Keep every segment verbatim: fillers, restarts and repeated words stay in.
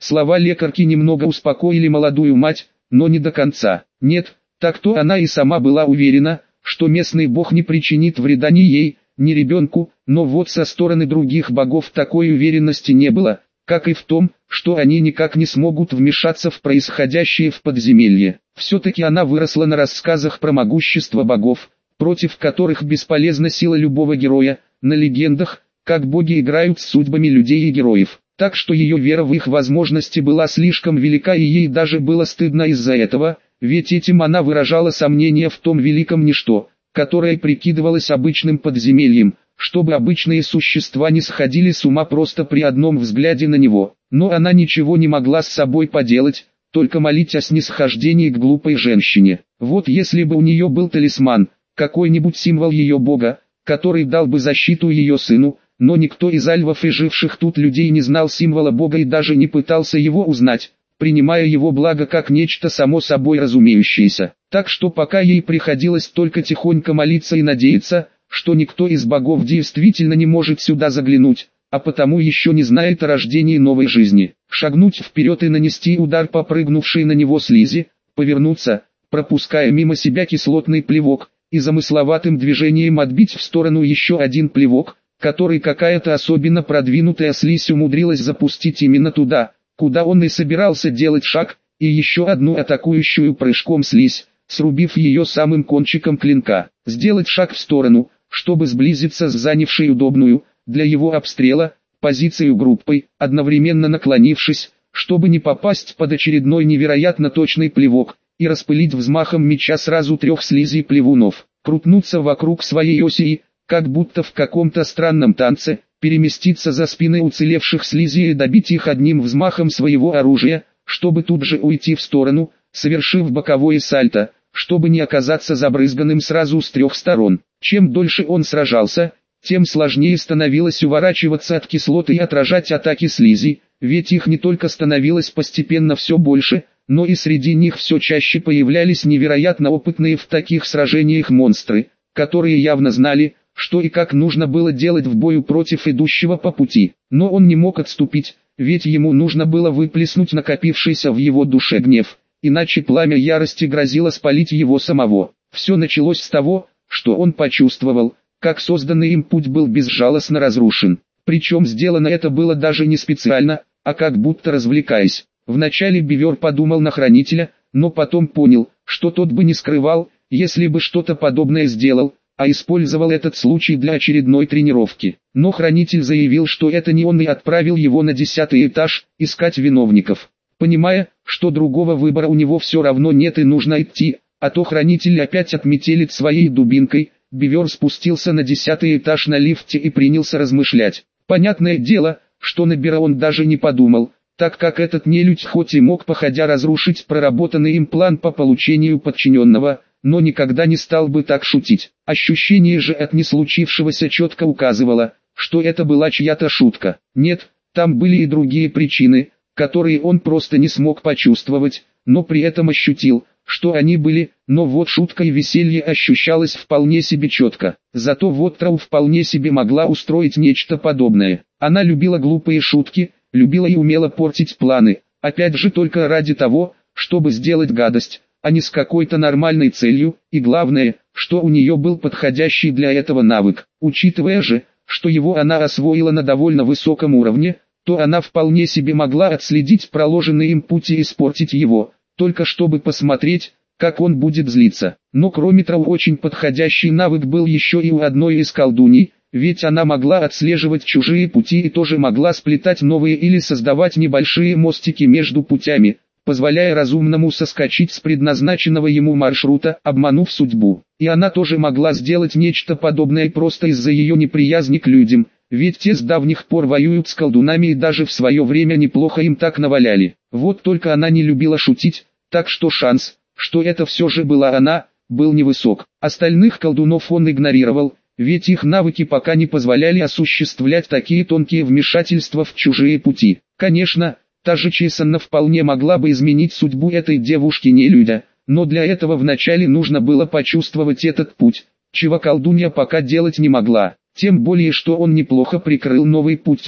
Слова лекарки немного успокоили молодую мать, но не до конца. Нет, так-то она и сама была уверена, что местный бог не причинит вреда ни ей, ни ребенку, но вот со стороны других богов такой уверенности не было, как и в том, что они никак не смогут вмешаться в происходящее в подземелье. Все-таки она выросла на рассказах про могущество богов, против которых бесполезна сила любого героя, на легендах, как боги играют с судьбами людей и героев. Так что ее вера в их возможности была слишком велика, и ей даже было стыдно из-за этого, ведь этим она выражала сомнение в том великом ничто, которое прикидывалось обычным подземельем, чтобы обычные существа не сходили с ума просто при одном взгляде на него. Но она ничего не могла с собой поделать, только молить о снисхождении к глупой женщине. Вот если бы у нее был талисман, какой-нибудь символ ее бога, который дал бы защиту ее сыну, но никто из альвов и живших тут людей не знал символа бога и даже не пытался его узнать, принимая его благо как нечто само собой разумеющееся. Так что пока ей приходилось только тихонько молиться и надеяться, что никто из богов действительно не может сюда заглянуть, а потому еще не знает о рождении новой жизни. Шагнуть вперед и нанести удар по прыгнувшей на него слизи, повернуться, пропуская мимо себя кислотный плевок, и замысловатым движением отбить в сторону еще один плевок, который какая-то особенно продвинутая слизь умудрилась запустить именно туда, куда он и собирался делать шаг, и еще одну атакующую прыжком слизь, срубив ее самым кончиком клинка. Сделать шаг в сторону, чтобы сблизиться с занявшей удобную, для его обстрела, позицию группой, одновременно наклонившись, чтобы не попасть под очередной невероятно точный плевок, и распылить взмахом меча сразу трех слизей плевунов. Крутнуться вокруг своей оси и, как будто в каком-то странном танце, переместиться за спины уцелевших слизей и добить их одним взмахом своего оружия, чтобы тут же уйти в сторону, совершив боковое сальто, чтобы не оказаться забрызганным сразу с трех сторон. Чем дольше он сражался, тем сложнее становилось уворачиваться от кислоты и отражать атаки слизей, ведь их не только становилось постепенно все больше, но и среди них все чаще появлялись невероятно опытные в таких сражениях монстры, которые явно знали, что и как нужно было делать в бою против идущего по пути. Но он не мог отступить, ведь ему нужно было выплеснуть накопившийся в его душе гнев, иначе пламя ярости грозило спалить его самого. Все началось с того, что он почувствовал, как созданный им путь был безжалостно разрушен. Причем сделано это было даже не специально, а как будто развлекаясь. Вначале Бивер подумал на Хранителя, но потом понял, что тот бы не скрывал, если бы что-то подобное сделал, а использовал этот случай для очередной тренировки. Но Хранитель заявил, что это не он, и отправил его на десятый этаж, искать виновников. Понимая, что другого выбора у него все равно нет и нужно идти, а то Хранитель опять отметелит своей дубинкой, Бивер спустился на десятый этаж на лифте и принялся размышлять. Понятное дело, что на Бира он даже не подумал, так как этот нелюдь хоть и мог походя разрушить проработанный им план по получению подчиненного, но никогда не стал бы так шутить. Ощущение же от неслучившегося четко указывало, что это была чья-то шутка. Нет, там были и другие причины, которые он просто не смог почувствовать, но при этом ощутил, что они были, но вот шутка и веселье ощущалось вполне себе четко. Зато вот Трау вполне себе могла устроить нечто подобное. Она любила глупые шутки, любила и умела портить планы, опять же только ради того, чтобы сделать гадость, а не с какой-то нормальной целью, и главное, что у нее был подходящий для этого навык. Учитывая же, что его она освоила на довольно высоком уровне, то она вполне себе могла отследить проложенный им путь и испортить его, только чтобы посмотреть, как он будет злиться. Но кроме того, очень подходящий навык был еще и у одной из колдуней, ведь она могла отслеживать чужие пути и тоже могла сплетать новые или создавать небольшие мостики между путями, позволяя разумному соскочить с предназначенного ему маршрута, обманув судьбу. И она тоже могла сделать нечто подобное просто из-за ее неприязни к людям, ведь те с давних пор воюют с колдунами и даже в свое время неплохо им так наваляли. Вот только она не любила шутить, так что шанс, что это все же была она, был невысок. Остальных колдунов он игнорировал, ведь их навыки пока не позволяли осуществлять такие тонкие вмешательства в чужие пути. Конечно, та же Чесанна вполне могла бы изменить судьбу этой девушки-нелюдя, но для этого вначале нужно было почувствовать этот путь, чего колдунья пока делать не могла. Тем более, что он неплохо прикрыл новый путь тьмой,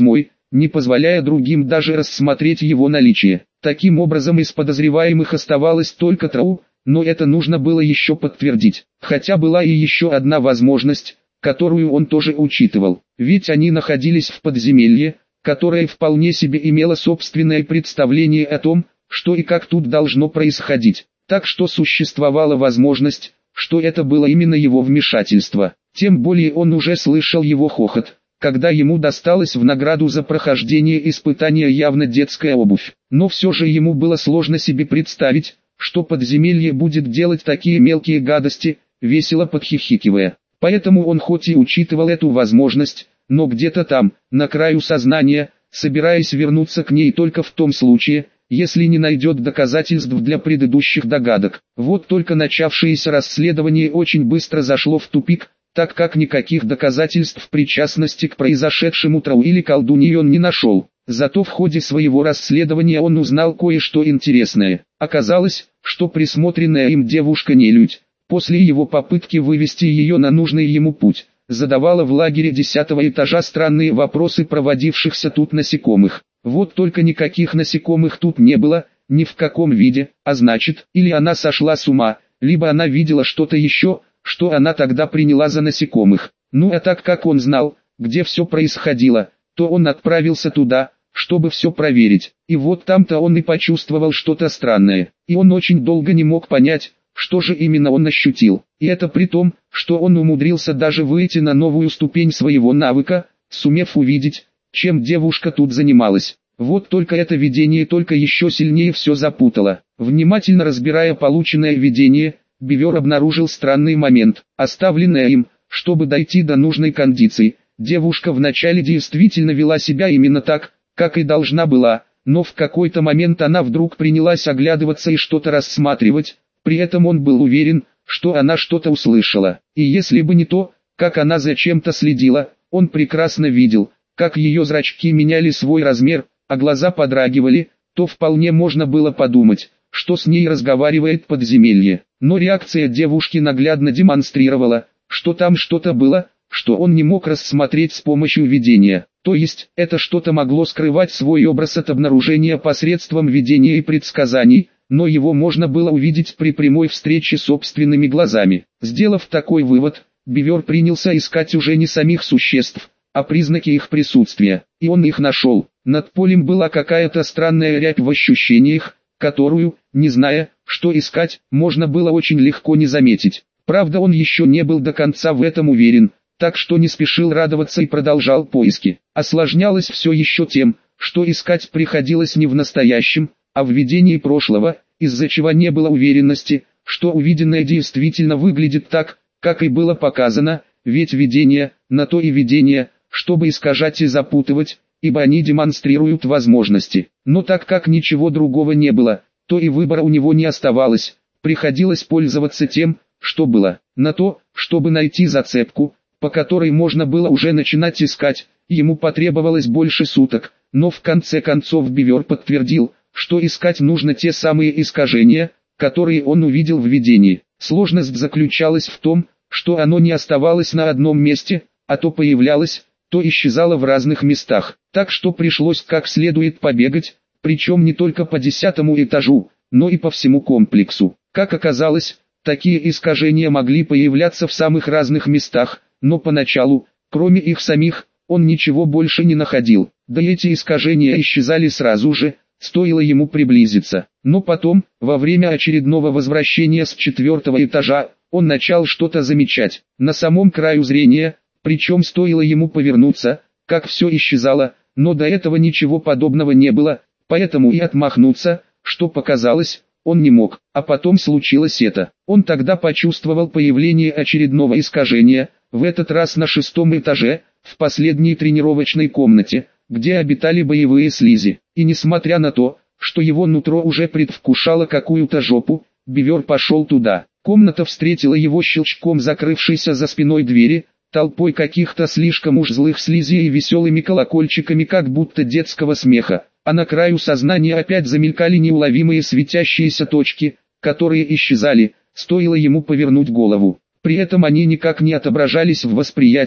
не позволяя другим даже рассмотреть его наличие. Таким образом, из подозреваемых оставалось только Трау, но это нужно было еще подтвердить. Хотя была и еще одна возможность, которую он тоже учитывал. Ведь они находились в подземелье, которое вполне себе имело собственное представление о том, что и как тут должно происходить. Так что существовала возможность, что это было именно его вмешательство. Тем более он уже слышал его хохот, когда ему досталось в награду за прохождение испытания явно детская обувь. Но все же ему было сложно себе представить, что подземелье будет делать такие мелкие гадости, весело подхихикивая. Поэтому он хоть и учитывал эту возможность, но где-то там, на краю сознания, собираясь вернуться к ней только в том случае, если не найдет доказательств для предыдущих догадок. Вот только начавшееся расследование очень быстро зашло в тупик, так как никаких доказательств причастности к произошедшему Трау или колдуньи он не нашел. Зато в ходе своего расследования он узнал кое-что интересное. Оказалось, что присмотренная им девушка нелюдь, после его попытки вывести ее на нужный ему путь, задавала в лагере десятого этажа странные вопросы проводившихся тут насекомых. Вот только никаких насекомых тут не было, ни в каком виде, а значит, или она сошла с ума, либо она видела что-то еще, что она тогда приняла за насекомых. Ну а так как он знал, где все происходило, то он отправился туда, чтобы все проверить. И вот там-то он и почувствовал что-то странное. И он очень долго не мог понять, что же именно он ощутил. И это при том, что он умудрился даже выйти на новую ступень своего навыка, сумев увидеть, чем девушка тут занималась. Вот только это видение только еще сильнее все запутало. Внимательно разбирая полученное видение, Бивер обнаружил странный момент. Оставленная им, чтобы дойти до нужной кондиции, девушка вначале действительно вела себя именно так, как и должна была, но в какой-то момент она вдруг принялась оглядываться и что-то рассматривать, при этом он был уверен, что она что-то услышала. И если бы не то, как она за чем-то следила, он прекрасно видел, как ее зрачки меняли свой размер, а глаза подрагивали, то вполне можно было подумать, что с ней разговаривает подземелье. Но реакция девушки наглядно демонстрировала, что там что-то было, что он не мог рассмотреть с помощью видения. То есть, это что-то могло скрывать свой образ от обнаружения посредством видения и предсказаний, но его можно было увидеть при прямой встрече собственными глазами. Сделав такой вывод, Бивер принялся искать уже не самих существ, а признаки их присутствия. И он их нашел. Над полем была какая-то странная рябь в ощущениях, которую, не зная, что искать, можно было очень легко не заметить. Правда, он еще не был до конца в этом уверен, так что не спешил радоваться и продолжал поиски. Осложнялось все еще тем, что искать приходилось не в настоящем, а в видении прошлого, из-за чего не было уверенности, что увиденное действительно выглядит так, как и было показано, ведь видение, на то и видение, чтобы искажать и запутывать, ибо они демонстрируют возможности. Но так как ничего другого не было, то и выбора у него не оставалось, приходилось пользоваться тем, что было. На то, чтобы найти зацепку, по которой можно было уже начинать искать, ему потребовалось больше суток, но в конце концов Бивер подтвердил, что искать нужно те самые искажения, которые он увидел в видении. Сложность заключалась в том, что оно не оставалось на одном месте, а то появлялось, то исчезало в разных местах. Так что пришлось как следует побегать, причем не только по десятому этажу, но и по всему комплексу. Как оказалось, такие искажения могли появляться в самых разных местах, но поначалу, кроме их самих, он ничего больше не находил. Да и эти искажения исчезали сразу же, стоило ему приблизиться. Но потом, во время очередного возвращения с четвертого этажа, он начал что-то замечать. На самом краю зрения, причем стоило ему повернуться, как все исчезало, но до этого ничего подобного не было, поэтому и отмахнуться, что показалось, он не мог. А потом случилось это. Он тогда почувствовал появление очередного искажения, в этот раз на шестом этаже, в последней тренировочной комнате, где обитали боевые слизи. И несмотря на то, что его нутро уже предвкушало какую-то жопу, Бивер пошел туда. Комната встретила его щелчком закрывшейся за спиной двери, толпой каких-то слишком уж злых слизей и веселыми колокольчиками как будто детского смеха, а на краю сознания опять замелькали неуловимые светящиеся точки, которые исчезали, стоило ему повернуть голову. При этом они никак не отображались в восприятии,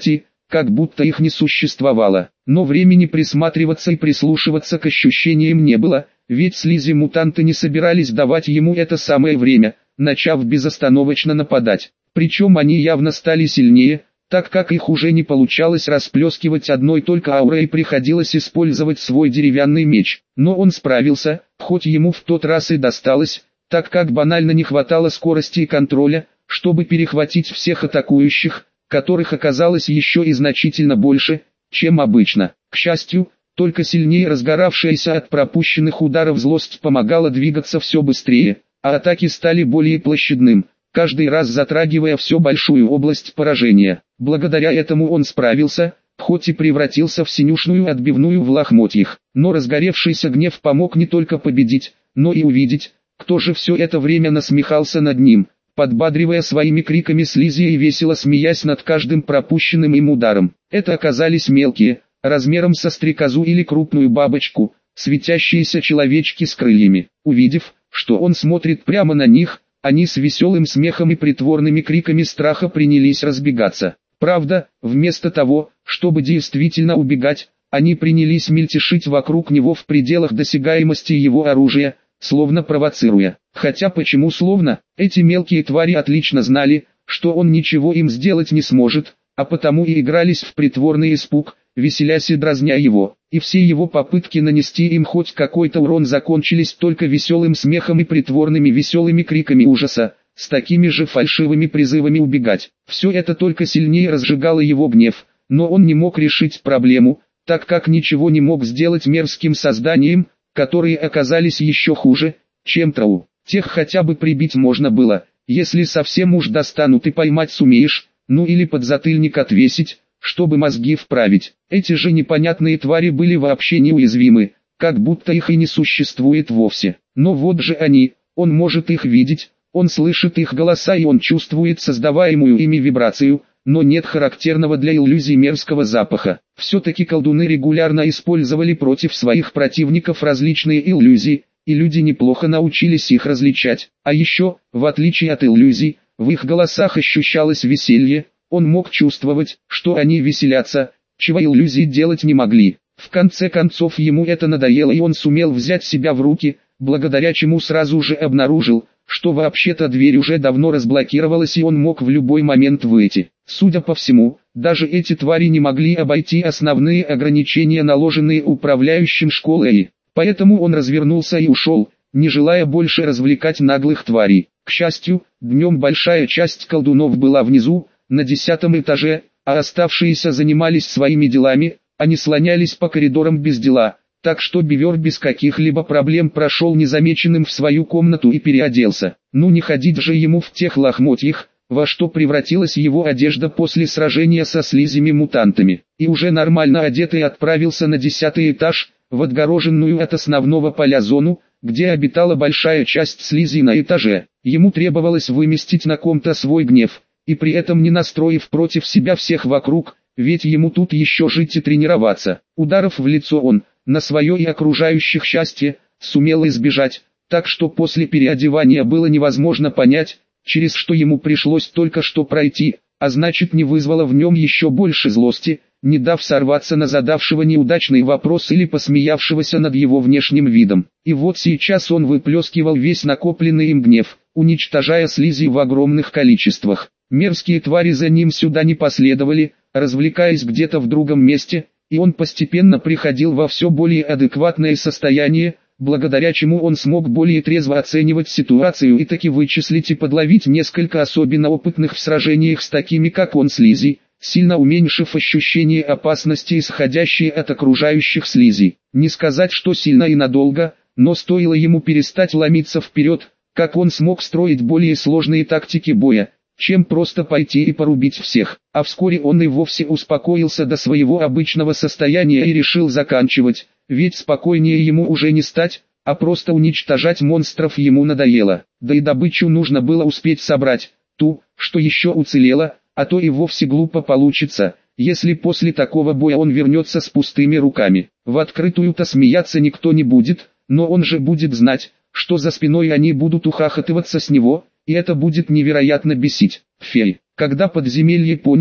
как будто их не существовало. Но времени присматриваться и прислушиваться к ощущениям не было, ведь слизи-мутанты не собирались давать ему это самое время, начав безостановочно нападать. Причем они явно стали сильнее, так как их уже не получалось расплескивать одной только аурой и приходилось использовать свой деревянный меч. Но он справился, хоть ему в тот раз и досталось, так как банально не хватало скорости и контроля, чтобы перехватить всех атакующих, которых оказалось еще и значительно больше, чем обычно. К счастью, только сильнее разгоравшаяся от пропущенных ударов злость помогала двигаться все быстрее, а атаки стали более площадным, каждый раз затрагивая все большую область поражения. Благодаря этому он справился, хоть и превратился в синюшную отбивную в лохмотьях, но разгоревшийся гнев помог не только победить, но и увидеть, кто же все это время насмехался над ним, подбадривая своими криками слизи и весело смеясь над каждым пропущенным им ударом. Это оказались мелкие, размером со стрекозу или крупную бабочку, светящиеся человечки с крыльями. Увидев, что он смотрит прямо на них, они с веселым смехом и притворными криками страха принялись разбегаться. Правда, вместо того, чтобы действительно убегать, они принялись мельтешить вокруг него в пределах досягаемости его оружия, словно провоцируя. Хотя почему словно, эти мелкие твари отлично знали, что он ничего им сделать не сможет, а потому и игрались в притворный испуг, веселясь и дразня его, и все его попытки нанести им хоть какой-то урон закончились только веселым смехом и притворными веселыми криками ужаса, с такими же фальшивыми призывами убегать. Все это только сильнее разжигало его гнев, но он не мог решить проблему, так как ничего не мог сделать мерзким созданием, которые оказались еще хуже, чем Трау. Тех хотя бы прибить можно было, если совсем уж достанут и поймать сумеешь, ну или подзатыльник отвесить, чтобы мозги вправить. Эти же непонятные твари были вообще неуязвимы, как будто их и не существует вовсе. Но вот же они, он может их видеть, он слышит их голоса и он чувствует создаваемую ими вибрацию, но нет характерного для иллюзий мерзкого запаха. Все-таки колдуны регулярно использовали против своих противников различные иллюзии, и люди неплохо научились их различать. А еще, в отличие от иллюзий, в их голосах ощущалось веселье, он мог чувствовать, что они веселятся, чего иллюзии делать не могли. В конце концов ему это надоело и он сумел взять себя в руки, благодаря чему сразу же обнаружил, что вообще-то дверь уже давно разблокировалась и он мог в любой момент выйти. Судя по всему, даже эти твари не могли обойти основные ограничения, наложенные управляющим школой, поэтому он развернулся и ушел, не желая больше развлекать наглых тварей. К счастью, днем большая часть колдунов была внизу, на десятом этаже, а оставшиеся занимались своими делами, они слонялись по коридорам без дела, так что Бивер без каких-либо проблем прошел незамеченным в свою комнату и переоделся. Ну не ходить же ему в тех лохмотьях, во что превратилась его одежда после сражения со слизями-мутантами. И уже нормально одетый отправился на десятый этаж, в отгороженную от основного поля зону, где обитала большая часть слизи на этаже. Ему требовалось выместить на ком-то свой гнев, и при этом не настроив против себя всех вокруг, ведь ему тут еще жить и тренироваться. Ударов в лицо он, на свое и окружающих счастье, сумел избежать, так что после переодевания было невозможно понять, через что ему пришлось только что пройти, а значит не вызвало в нем еще больше злости, не дав сорваться на задавшего неудачный вопрос или посмеявшегося над его внешним видом. И вот сейчас он выплескивал весь накопленный им гнев, уничтожая слизи в огромных количествах. Мерзкие твари за ним сюда не последовали, развлекаясь где-то в другом месте, и он постепенно приходил во все более адекватное состояние, благодаря чему он смог более трезво оценивать ситуацию и таки вычислить и подловить несколько особенно опытных в сражениях с такими как он слизи, сильно уменьшив ощущение опасности, исходящей от окружающих слизи. Не сказать, что сильно и надолго, но стоило ему перестать ломиться вперед, как он смог строить более сложные тактики боя, чем просто пойти и порубить всех. А вскоре он и вовсе успокоился до своего обычного состояния и решил заканчивать, ведь спокойнее ему уже не стать, а просто уничтожать монстров ему надоело. Да и добычу нужно было успеть собрать, ту, что еще уцелела, а то и вовсе глупо получится, если после такого боя он вернется с пустыми руками. В открытую-то смеяться никто не будет, но он же будет знать, что за спиной они будут ухахатываться с него, и это будет невероятно бесить. Фей, когда подземелье поняло,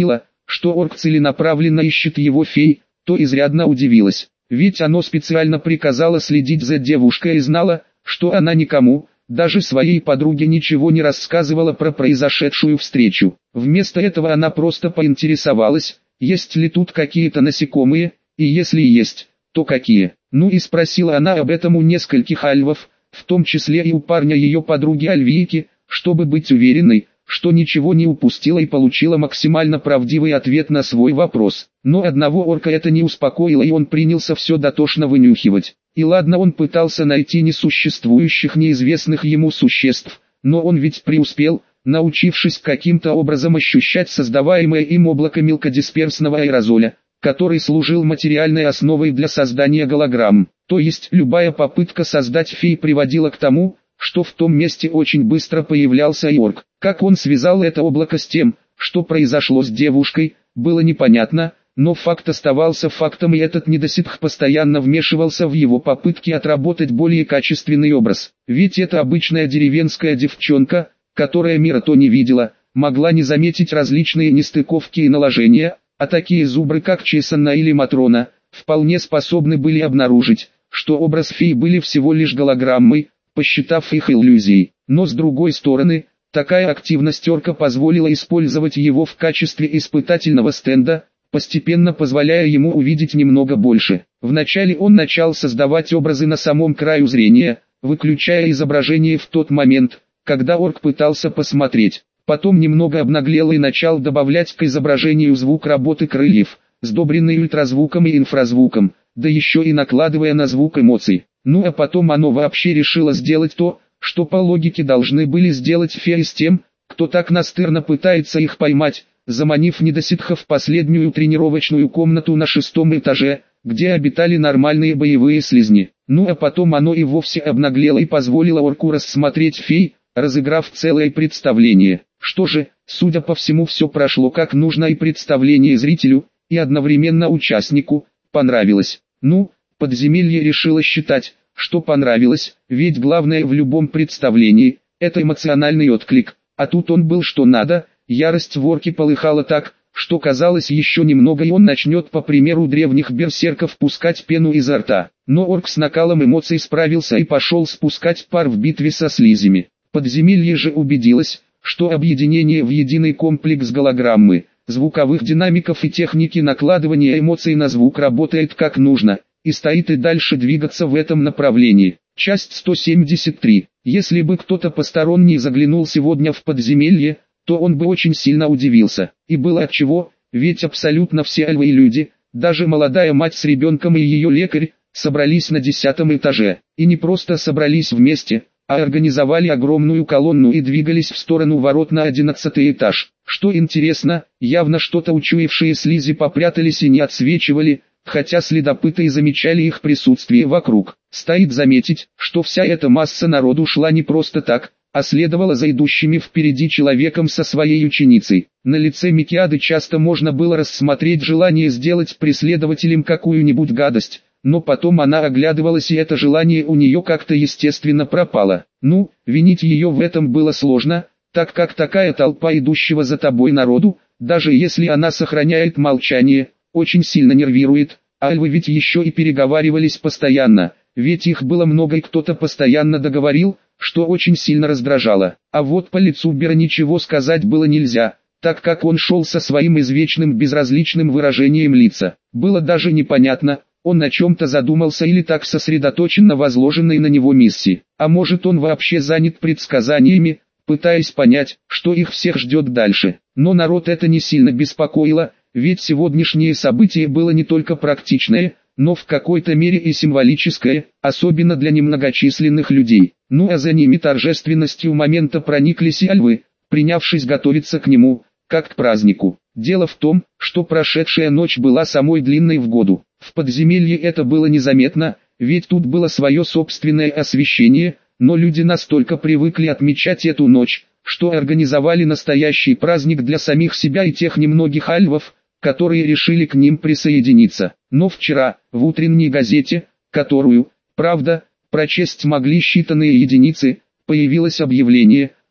что орк целенаправленно ищет его фей, то изрядно удивилась. Ведь оно специально приказало следить за девушкой и знало, что она никому, даже своей подруге, ничего не рассказывала про произошедшую встречу. Вместо этого она просто поинтересовалась, есть ли тут какие-то насекомые, и если есть, то какие. Ну и спросила она об этом у нескольких альвов, в том числе и у парня ее подруги Альвийки, чтобы быть уверенной, что ничего не упустила и получила максимально правдивый ответ на свой вопрос. Но одного орка это не успокоило, и он принялся все дотошно вынюхивать. И ладно, он пытался найти несуществующих неизвестных ему существ, но он ведь преуспел, научившись каким-то образом ощущать создаваемое им облако мелкодисперсного аэрозоля, который служил материальной основой для создания голограмм. То есть любая попытка создать фей приводила к тому, что в том месте очень быстро появлялся и орк. Как он связал это облако с тем, что произошло с девушкой, было непонятно, но факт оставался фактом, и этот недоситх постоянно вмешивался в его попытки отработать более качественный образ. Ведь это обычная деревенская девчонка, которая мира то не видела, могла не заметить различные нестыковки и наложения, а такие зубры как Чесанна или Матрона, вполне способны были обнаружить, что образ фей были всего лишь голограммой, посчитав их иллюзией. Но с другой стороны, такая активность орка позволила использовать его в качестве испытательного стенда, постепенно позволяя ему увидеть немного больше. Вначале он начал создавать образы на самом краю зрения, выключая изображение в тот момент, когда орк пытался посмотреть. Потом немного обнаглел и начал добавлять к изображению звук работы крыльев, сдобренный ультразвуком и инфразвуком, да еще и накладывая на звук эмоций. Ну а потом оно вообще решило сделать то, что по логике должны были сделать феи с тем, кто так настырно пытается их поймать, заманив недоситха в последнюю тренировочную комнату на шестом этаже, где обитали нормальные боевые слизни. Ну а потом оно и вовсе обнаглело и позволило орку рассмотреть фей, разыграв целое представление. Что же, судя по всему, все прошло как нужно, и представление зрителю, и одновременно участнику понравилось. Ну, подземелье решило считать, что понравилось, ведь главное в любом представлении – это эмоциональный отклик, а тут он был что надо. Ярость в орке полыхала так, что казалось еще немного и он начнет по примеру древних берсерков пускать пену изо рта. Но орк с накалом эмоций справился и пошел спускать пар в битве со слизями. Подземелье же убедилось, что объединение в единый комплекс голограммы, звуковых динамиков и техники накладывания эмоций на звук работает как нужно, и стоит и дальше двигаться в этом направлении. Часть сто семьдесят три. Если бы кто-то посторонний заглянул сегодня в подземелье, то он бы очень сильно удивился. И было отчего, ведь абсолютно все альвы и люди, даже молодая мать с ребенком и ее лекарь, собрались на десятом этаже. И не просто собрались вместе, а организовали огромную колонну и двигались в сторону ворот на одиннадцатый этаж. Что интересно, явно что-то учуявшие слизи попрятались и не отсвечивали, хотя следопыты и замечали их присутствие вокруг. Стоит заметить, что вся эта масса народу шла не просто так, а следовала за идущими впереди человеком со своей ученицей. На лице Микиады часто можно было рассмотреть желание сделать преследователям какую-нибудь гадость, но потом она оглядывалась, и это желание у нее как-то естественно пропало. Ну, винить ее в этом было сложно, так как такая толпа идущего за тобой народу, даже если она сохраняет молчание, очень сильно нервирует. Альвы ведь еще и переговаривались постоянно, ведь их было много и кто-то постоянно договорил, что очень сильно раздражало. А вот по лицу Бера ничего сказать было нельзя, так как он шел со своим извечным безразличным выражением лица. Было даже непонятно, он на чем-то задумался или так сосредоточен на возложенной на него миссии. А может, он вообще занят предсказаниями, пытаясь понять, что их всех ждет дальше. Но народ это не сильно беспокоило, ведь сегодняшнее событие было не только практичное, но в какой-то мере и символическое, особенно для немногочисленных людей. Ну а за ними торжественностью момента прониклись и альвы, принявшись готовиться к нему, как к празднику. Дело в том, что прошедшая ночь была самой длинной в году. В подземелье это было незаметно, ведь тут было свое собственное освещение, но люди настолько привыкли отмечать эту ночь, что организовали настоящий праздник для самих себя и тех немногих альвов, которые решили к ним присоединиться. Но вчера, в утренней газете, которую, правда, прочесть могли считанные единицы, появилось объявление,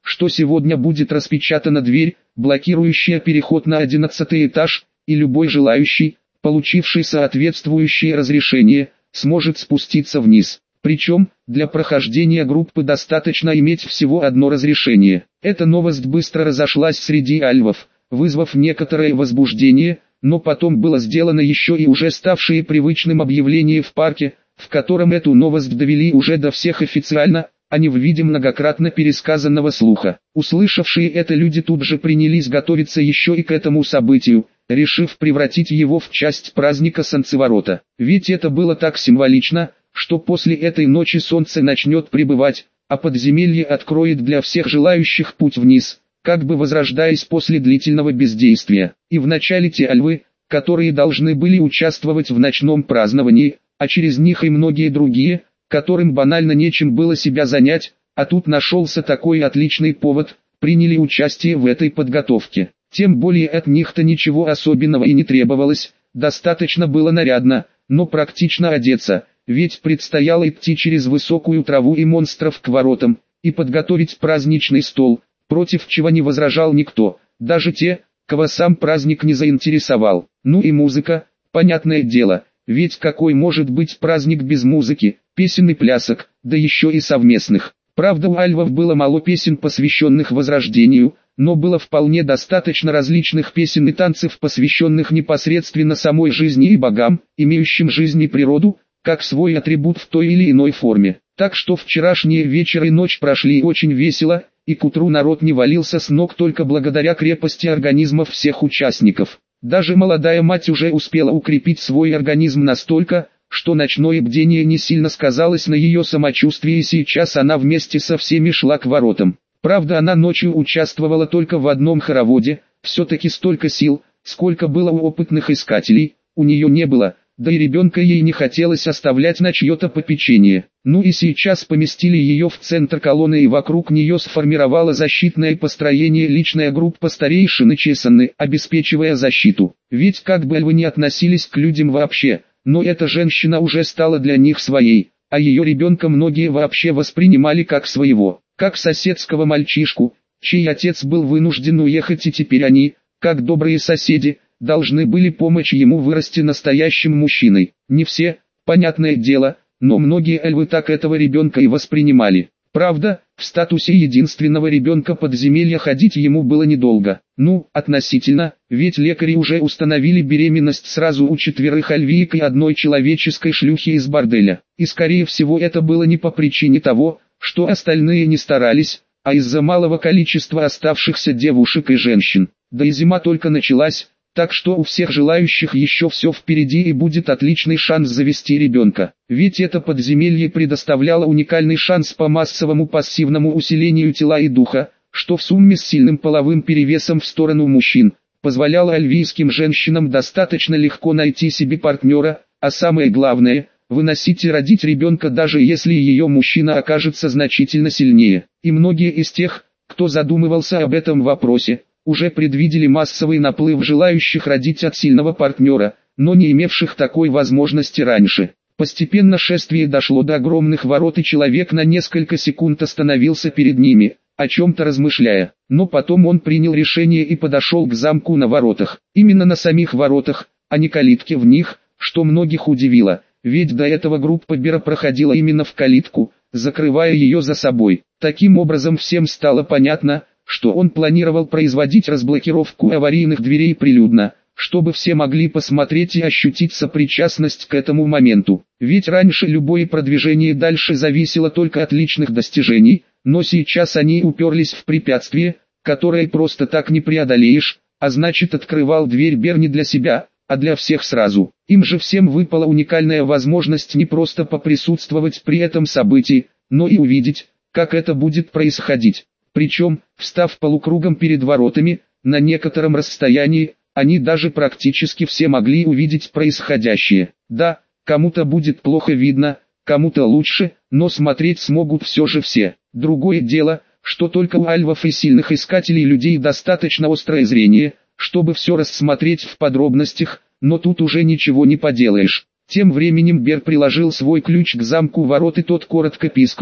что сегодня будет распечатана дверь, блокирующая переход на одиннадцатый этаж, и любой желающий, получивший соответствующее разрешение, сможет спуститься вниз. Причем, для прохождения группы достаточно иметь всего одно разрешение. Эта новость быстро разошлась среди альвов, вызвав некоторое возбуждение, но потом было сделано еще и уже ставшее привычным объявление в парке, в котором эту новость довели уже до всех официально, а не в виде многократно пересказанного слуха. Услышавшие это люди тут же принялись готовиться еще и к этому событию, решив превратить его в часть праздника Солнцеворота. Ведь это было так символично, что после этой ночи солнце начнет прибывать, а подземелье откроет для всех желающих путь вниз, как бы возрождаясь после длительного бездействия. И вначале те альвы, которые должны были участвовать в ночном праздновании, а через них и многие другие, которым банально нечем было себя занять, а тут нашелся такой отличный повод, приняли участие в этой подготовке. Тем более от них-то ничего особенного и не требовалось, достаточно было нарядно, но практично одеться, ведь предстояло идти через высокую траву и монстров к воротам, и подготовить праздничный стол, против чего не возражал никто, даже те, кого сам праздник не заинтересовал. Ну и музыка, понятное дело, ведь какой может быть праздник без музыки, песен и плясок, да еще и совместных. Правда, у альвов было мало песен, посвященных Возрождению, но было вполне достаточно различных песен и танцев, посвященных непосредственно самой жизни и богам, имеющим жизнь и природу, как свой атрибут в той или иной форме. Так что вчерашние вечер и ночь прошли очень весело, и к утру народ не валился с ног только благодаря крепости организмов всех участников. Даже молодая мать уже успела укрепить свой организм настолько, что ночное бдение не сильно сказалось на ее самочувствии, и сейчас она вместе со всеми шла к воротам. Правда, она ночью участвовала только в одном хороводе, все-таки столько сил, сколько было у опытных искателей, у нее не было, да и ребенка ей не хотелось оставлять на чье-то попечение. Ну и сейчас поместили ее в центр колонны, и вокруг нее сформировала защитное построение личная группа старейшины Чесаны, обеспечивая защиту. Ведь как бы альвы ни относились к людям вообще, но эта женщина уже стала для них своей, а ее ребенка многие вообще воспринимали как своего, как соседского мальчишку, чей отец был вынужден уехать, и теперь они, как добрые соседи, должны были помочь ему вырасти настоящим мужчиной. Не все, понятное дело, но многие альвы так этого ребенка и воспринимали. Правда, в статусе единственного ребенка подземелья ходить ему было недолго. Ну, относительно, ведь лекари уже установили беременность сразу у четверых альвиек и одной человеческой шлюхи из борделя. И скорее всего это было не по причине того, что остальные не старались, а из-за малого количества оставшихся девушек и женщин. Да и зима только началась, так что у всех желающих еще все впереди, и будет отличный шанс завести ребенка. Ведь это подземелье предоставляло уникальный шанс по массовому пассивному усилению тела и духа, что в сумме с сильным половым перевесом в сторону мужчин, позволяло альвийским женщинам достаточно легко найти себе партнера, а самое главное – выносить и родить ребенка, даже если ее мужчина окажется значительно сильнее. И многие из тех, кто задумывался об этом вопросе, уже предвидели массовый наплыв желающих родить от сильного партнера, но не имевших такой возможности раньше. Постепенно шествие дошло до огромных ворот, и человек на несколько секунд остановился перед ними, о чем-то размышляя. Но потом он принял решение и подошел к замку на воротах. Именно на самих воротах, а не калитке в них, что многих удивило, ведь до этого группа Бера проходила именно в калитку, закрывая ее за собой. Таким образом всем стало понятно, что он планировал производить разблокировку аварийных дверей прилюдно, чтобы все могли посмотреть и ощутить сопричастность к этому моменту. Ведь раньше любое продвижение дальше зависело только от личных достижений, но сейчас они уперлись в препятствие, которое просто так не преодолеешь, а значит открывал дверь Бер не для себя, а для всех сразу. Им же всем выпала уникальная возможность не просто поприсутствовать при этом событии, но и увидеть, как это будет происходить. Причем, встав полукругом перед воротами, на некотором расстоянии, они даже практически все могли увидеть происходящее. Да, кому-то будет плохо видно, кому-то лучше, но смотреть смогут все же все. Другое дело, что только у альвов и сильных искателей людей достаточно острое зрение, чтобы все рассмотреть в подробностях, но тут уже ничего не поделаешь. Тем временем Бер приложил свой ключ к замку ворот, и тот коротко пискнул,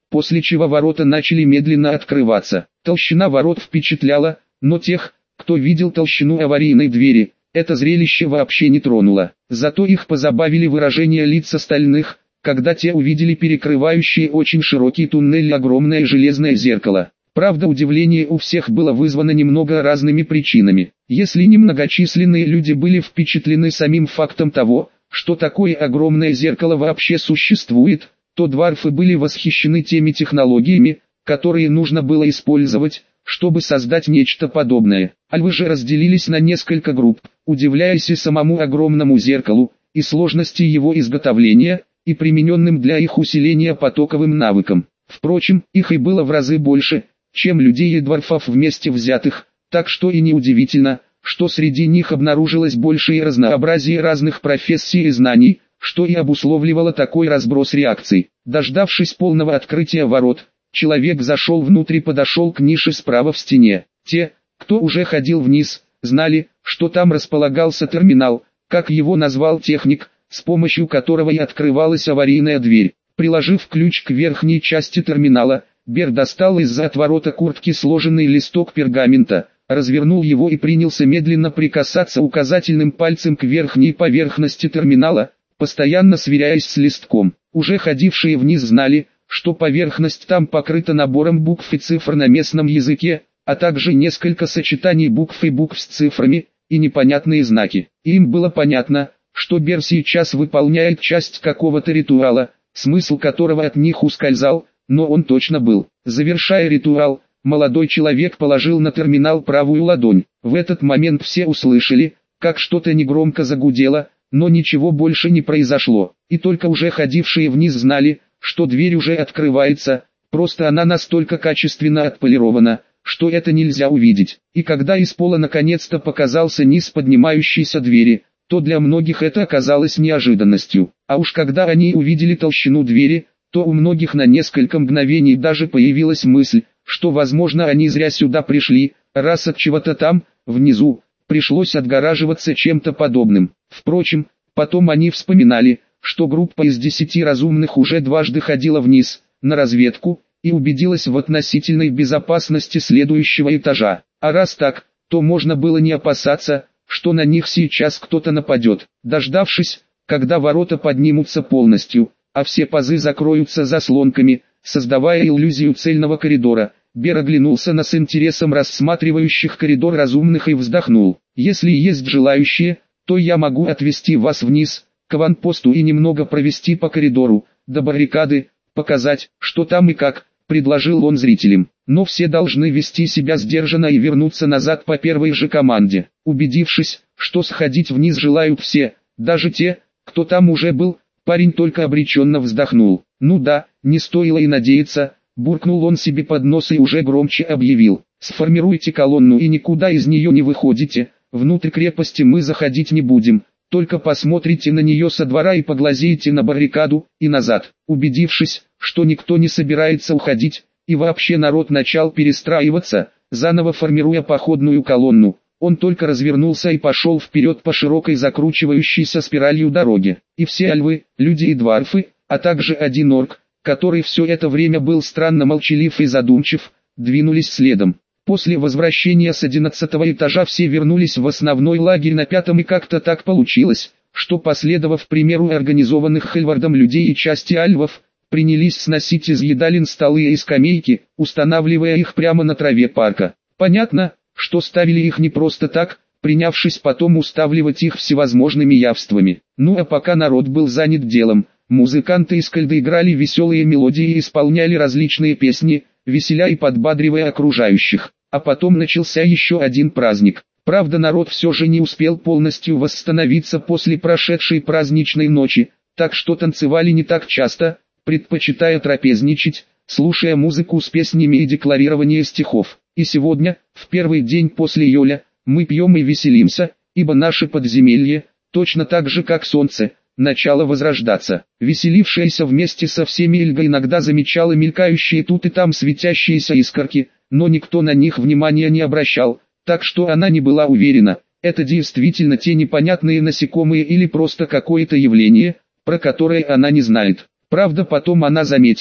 после чего ворота начали медленно открываться. Толщина ворот впечатляла, но тех, кто видел толщину аварийной двери, это зрелище вообще не тронуло. Зато их позабавили выражения лиц остальных, когда те увидели перекрывающие очень широкий туннель огромное железное зеркало. Правда, удивление у всех было вызвано немного разными причинами. Если немногочисленные люди были впечатлены самим фактом того, что такое огромное зеркало вообще существует, то дварфы были восхищены теми технологиями, которые нужно было использовать, чтобы создать нечто подобное. Альвы же разделились на несколько групп, удивляясь и самому огромному зеркалу, и сложности его изготовления, и примененным для их усиления потоковым навыкам. Впрочем, их и было в разы больше, чем людей и дварфов вместе взятых, так что и неудивительно, что среди них обнаружилось большее разнообразие разных профессий и знаний, что и обусловливало такой разброс реакций. Дождавшись полного открытия ворот, человек зашел внутрь и подошел к нише справа в стене. Те, кто уже ходил вниз, знали, что там располагался терминал, как его назвал техник, с помощью которого и открывалась аварийная дверь. Приложив ключ к верхней части терминала, Бер достал из-за отворота куртки сложенный листок пергамента, развернул его и принялся медленно прикасаться указательным пальцем к верхней поверхности терминала, постоянно сверяясь с листком. Уже ходившие вниз знали, что поверхность там покрыта набором букв и цифр на местном языке, а также несколько сочетаний букв и букв с цифрами, и непонятные знаки. Им было понятно, что Бер сейчас выполняет часть какого-то ритуала, смысл которого от них ускользал, но он точно был. Завершая ритуал, молодой человек положил на терминал правую ладонь. В этот момент все услышали, как что-то негромко загудело, но ничего больше не произошло. И только уже ходившие вниз знали, что дверь уже открывается, просто она настолько качественно отполирована, что это нельзя увидеть. И когда из пола наконец-то показался низ поднимающейся двери, то для многих это оказалось неожиданностью. А уж когда они увидели толщину двери, то у многих на несколько мгновений даже появилась мысль, что возможно они зря сюда пришли, раз от чего-то там, внизу, пришлось отгораживаться чем-то подобным. Впрочем, потом они вспоминали, что группа из десяти разумных уже дважды ходила вниз, на разведку, и убедилась в относительной безопасности следующего этажа. А раз так, то можно было не опасаться, что на них сейчас кто-то нападет. Дождавшись, когда ворота поднимутся полностью, а все пазы закроются заслонками, создавая иллюзию цельного коридора, Бер оглянулся на с интересом рассматривающих коридор разумных и вздохнул. «Если есть желающие, то я могу отвести вас вниз, к аванпосту и немного провести по коридору, до баррикады, показать, что там и как», — предложил он зрителям. «Но все должны вести себя сдержанно и вернуться назад по первой же команде». Убедившись, что сходить вниз желают все, даже те, кто там уже был, парень только обреченно вздохнул. «Ну да, не стоило и надеяться», — буркнул он себе под нос и уже громче объявил. «Сформируйте колонну и никуда из нее не выходите, внутрь крепости мы заходить не будем, только посмотрите на нее со двора и поглазейте на баррикаду, и назад». Убедившись, что никто не собирается уходить, и вообще народ начал перестраиваться, заново формируя походную колонну, он только развернулся и пошел вперед по широкой закручивающейся спиралью дороге. И все альвы, люди и дварфы, а также один орк, который все это время был странно молчалив и задумчив, двинулись следом. После возвращения с одиннадцатого этажа все вернулись в основной лагерь на пятом, и как-то так получилось, что, последовав примеру организованных Хельвардом людей и части альвов, принялись сносить из едалин столы и скамейки, устанавливая их прямо на траве парка. Понятно, что ставили их не просто так, принявшись потом уставливать их всевозможными явствами. Ну а пока народ был занят делом, музыканты и скальды играли веселые мелодии и исполняли различные песни, веселя и подбадривая окружающих. А потом начался еще один праздник. Правда, народ все же не успел полностью восстановиться после прошедшей праздничной ночи, так что танцевали не так часто, предпочитая трапезничать, слушая музыку с песнями и декларирование стихов. И сегодня, в первый день после Йоля, мы пьем и веселимся, ибо наше подземелье, точно так же как солнце, начало возрождаться. Веселившаяся вместе со всеми Эльга иногда замечала мелькающие тут и там светящиеся искорки, но никто на них внимания не обращал, так что она не была уверена, это действительно те непонятные насекомые или просто какое-то явление, про которое она не знает. Правда, потом она заметила,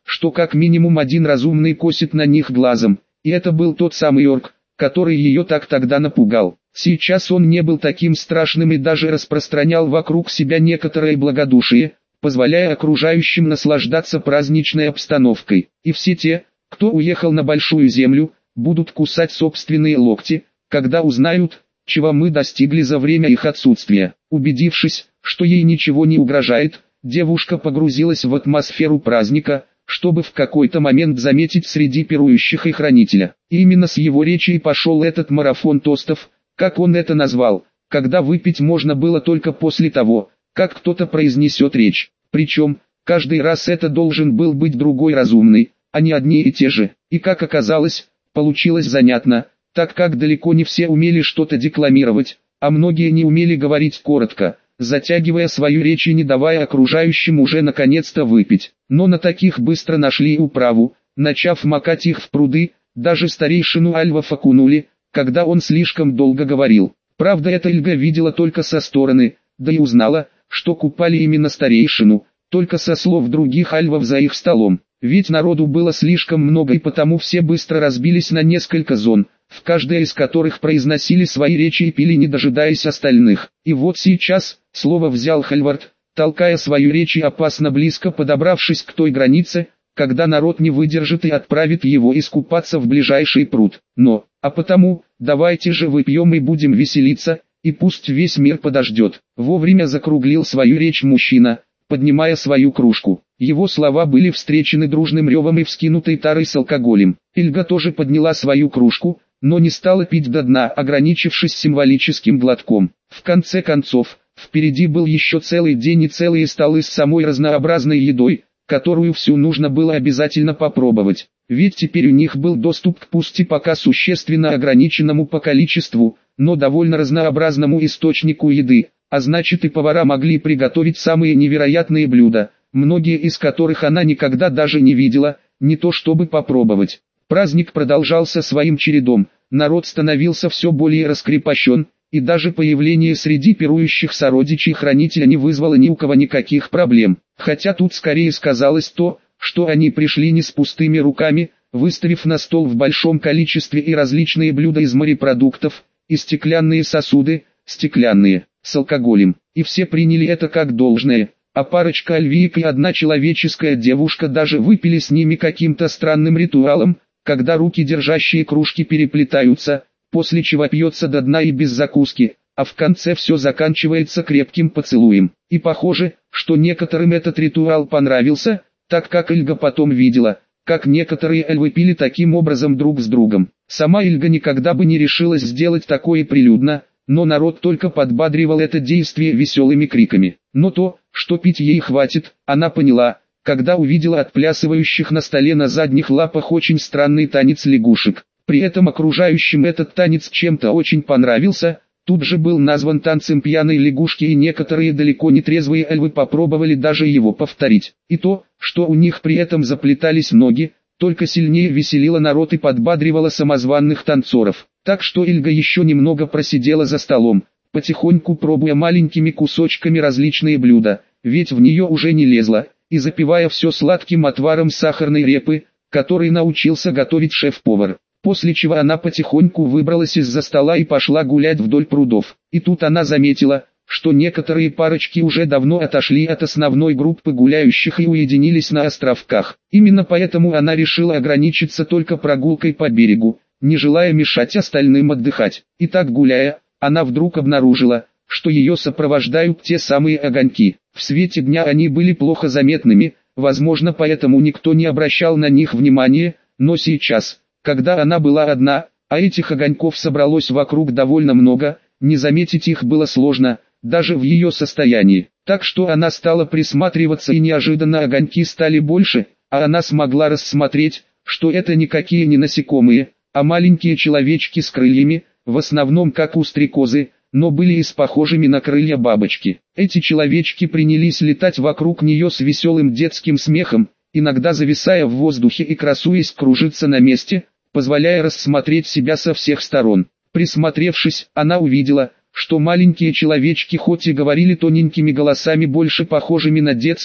что как минимум один разумный косит на них глазом, и это был тот самый орк, который ее так тогда напугал. Сейчас он не был таким страшным и даже распространял вокруг себя некоторое благодушие, позволяя окружающим наслаждаться праздничной обстановкой. И все те, кто уехал на Большую Землю, будут кусать собственные локти, когда узнают, чего мы достигли за время их отсутствия. Убедившись, что ей ничего не угрожает, девушка погрузилась в атмосферу праздника, чтобы в какой-то момент заметить среди пирующих и хранителя. И именно с его речи и пошел этот марафон тостов, как он это назвал, когда выпить можно было только после того, как кто-то произнесет речь. Причем, каждый раз это должен был быть другой разумный, а не одни и те же. И как оказалось, получилось занятно, так как далеко не все умели что-то декламировать, а многие не умели говорить коротко, затягивая свою речь и не давая окружающим уже наконец-то выпить. Но на таких быстро нашли управу, начав макать их в пруды, даже старейшину альвов окунули, когда он слишком долго говорил. Правда, это Эльга видела только со стороны, да и узнала, что купали именно старейшину, только со слов других альвов за их столом. Ведь народу было слишком много и потому все быстро разбились на несколько зон, в каждой из которых произносили свои речи и пили не дожидаясь остальных. И вот сейчас, слово взял Хальвард, толкая свою речь и опасно близко подобравшись к той границе, когда народ не выдержит и отправит его искупаться в ближайший пруд. Но, а потому, давайте же выпьем и будем веселиться, и пусть весь мир подождет. Вовремя закруглил свою речь мужчина, поднимая свою кружку. Его слова были встречены дружным ревом и вскинутой тарой с алкоголем. Эльга тоже подняла свою кружку, но не стала пить до дна, ограничившись символическим глотком. В конце концов, впереди был еще целый день и целые столы с самой разнообразной едой, которую всю нужно было обязательно попробовать. Ведь теперь у них был доступ к пусть и пока существенно ограниченному по количеству, но довольно разнообразному источнику еды, а значит и повара могли приготовить самые невероятные блюда, многие из которых она никогда даже не видела, не то чтобы попробовать. Праздник продолжался своим чередом, народ становился все более раскрепощен, и даже появление среди пирующих сородичей хранителя не вызвало ни у кого никаких проблем. Хотя тут скорее сказалось то, что они пришли не с пустыми руками, выставив на стол в большом количестве и различные блюда из морепродуктов, и стеклянные сосуды, стеклянные, с алкоголем, и все приняли это как должное, а парочка альвиек и одна человеческая девушка даже выпили с ними каким-то странным ритуалом, когда руки, держащие кружки, переплетаются, после чего пьется до дна и без закуски, а в конце все заканчивается крепким поцелуем. И похоже, что некоторым этот ритуал понравился, так как Эльга потом видела, как некоторые эльвы пили таким образом друг с другом. Сама Эльга никогда бы не решилась сделать такое прилюдно, но народ только подбадривал это действие веселыми криками. Но то, что пить ей хватит, она поняла, когда увидела отплясывающих на столе на задних лапах очень странный танец лягушек. При этом окружающим этот танец чем-то очень понравился, тут же был назван танцем пьяной лягушки, и некоторые далеко не трезвые эльвы попробовали даже его повторить. И то, что у них при этом заплетались ноги, только сильнее веселило народ и подбадривало самозванных танцоров. Так что Эльга еще немного просидела за столом, потихоньку пробуя маленькими кусочками различные блюда, ведь в нее уже не лезло, и запивая все сладким отваром сахарной репы, который научился готовить шеф-повар. После чего она потихоньку выбралась из-за стола и пошла гулять вдоль прудов. И тут она заметила, что некоторые парочки уже давно отошли от основной группы гуляющих и уединились на островках. Именно поэтому она решила ограничиться только прогулкой по берегу, не желая мешать остальным отдыхать. И так гуляя, она вдруг обнаружила, что ее сопровождают те самые огоньки. В свете дня они были плохо заметными, возможно поэтому никто не обращал на них внимания, но сейчас, когда она была одна, а этих огоньков собралось вокруг довольно много, не заметить их было сложно, даже в ее состоянии. Так что она стала присматриваться, и неожиданно огоньки стали больше, а она смогла рассмотреть, что это никакие не насекомые, а маленькие человечки с крыльями, в основном как у стрекозы, но были и с похожими на крылья бабочки. Эти человечки принялись летать вокруг нее с веселым детским смехом, иногда зависая в воздухе и красуясь кружиться на месте, позволяя рассмотреть себя со всех сторон. Присмотревшись, она увидела, что маленькие человечки хоть и говорили тоненькими голосами, больше похожими на детские,